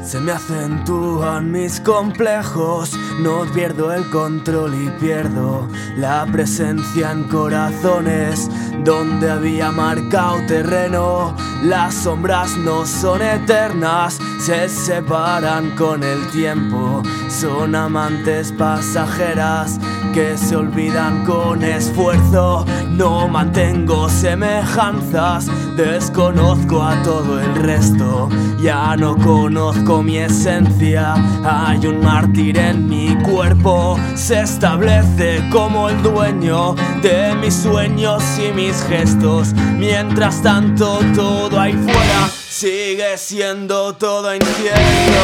Se me acentúan mis complejos, no pierdo el control y pierdo la presencia en corazones donde había marcado terreno. Las sombras no son eternas, se separan con el tiempo. Son amantes pasajeras que se olvidan con esfuerzo. No mantengo semejanzas, desconozco a todo el resto. Ya no conozco mi esencia, hay un mártir en mi cuerpo. Se establece como el dueño de mis sueños y mis gestos. Mientras tanto todo ahí fuera sigue siendo todo incierto.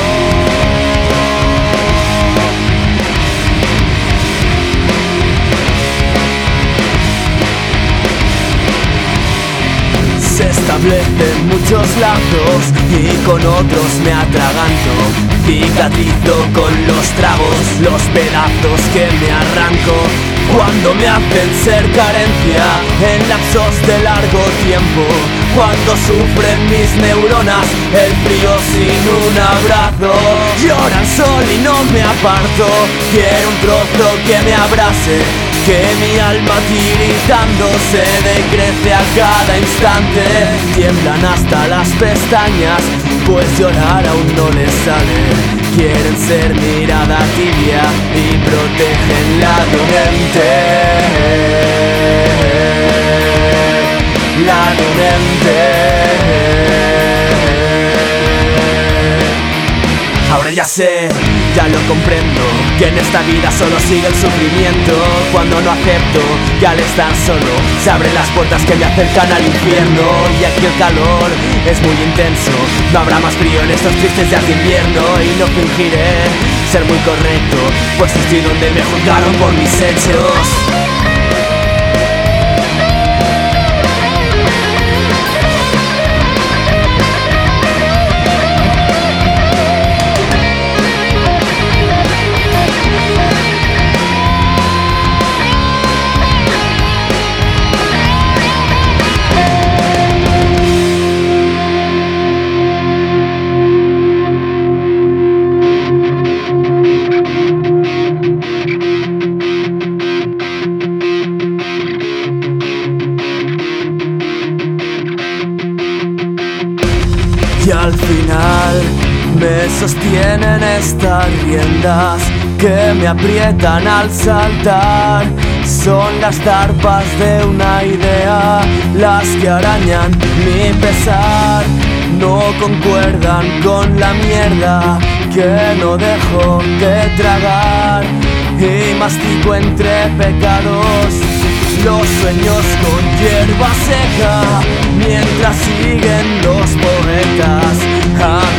Se establecen muchos lazos y con otros me atraganto. Cicatrizo con los tragos, los pedazos que me arranco. Cuando me hacen ser carencia en lapsos de largo tiempo. Cuando sufren mis neuronas el frío sin un abrazo. Lloran sol y no me aparto. Quiero un trozo que me abrase, que mi alma tiritando se decrece a cada instante. Tiemblan hasta las pestañas, pues llorar aún no les sale. Quieren ser mirada tibia y protegen la de un ente. La de un ente. Ahora ya sé, ya lo comprendo, que en esta vida solo sigue el sufrimiento. Cuando no acepto que al estar solo se abren las puertas que me acercan al infierno. Y aquí el calor es muy intenso, no habrá más frío en estos tristes días de invierno. Y no fingiré ser muy correcto, pues estoy donde me juzgaron por mis hechos. Y al final me sostienen estas riendas que me aprietan al saltar. Son las zarpas de una idea las que arañan mi pesar. No concuerdan con la mierda que no dejo de tragar. Y mastico entre pecados los sueños con hierba seca, mientras siguen los poetas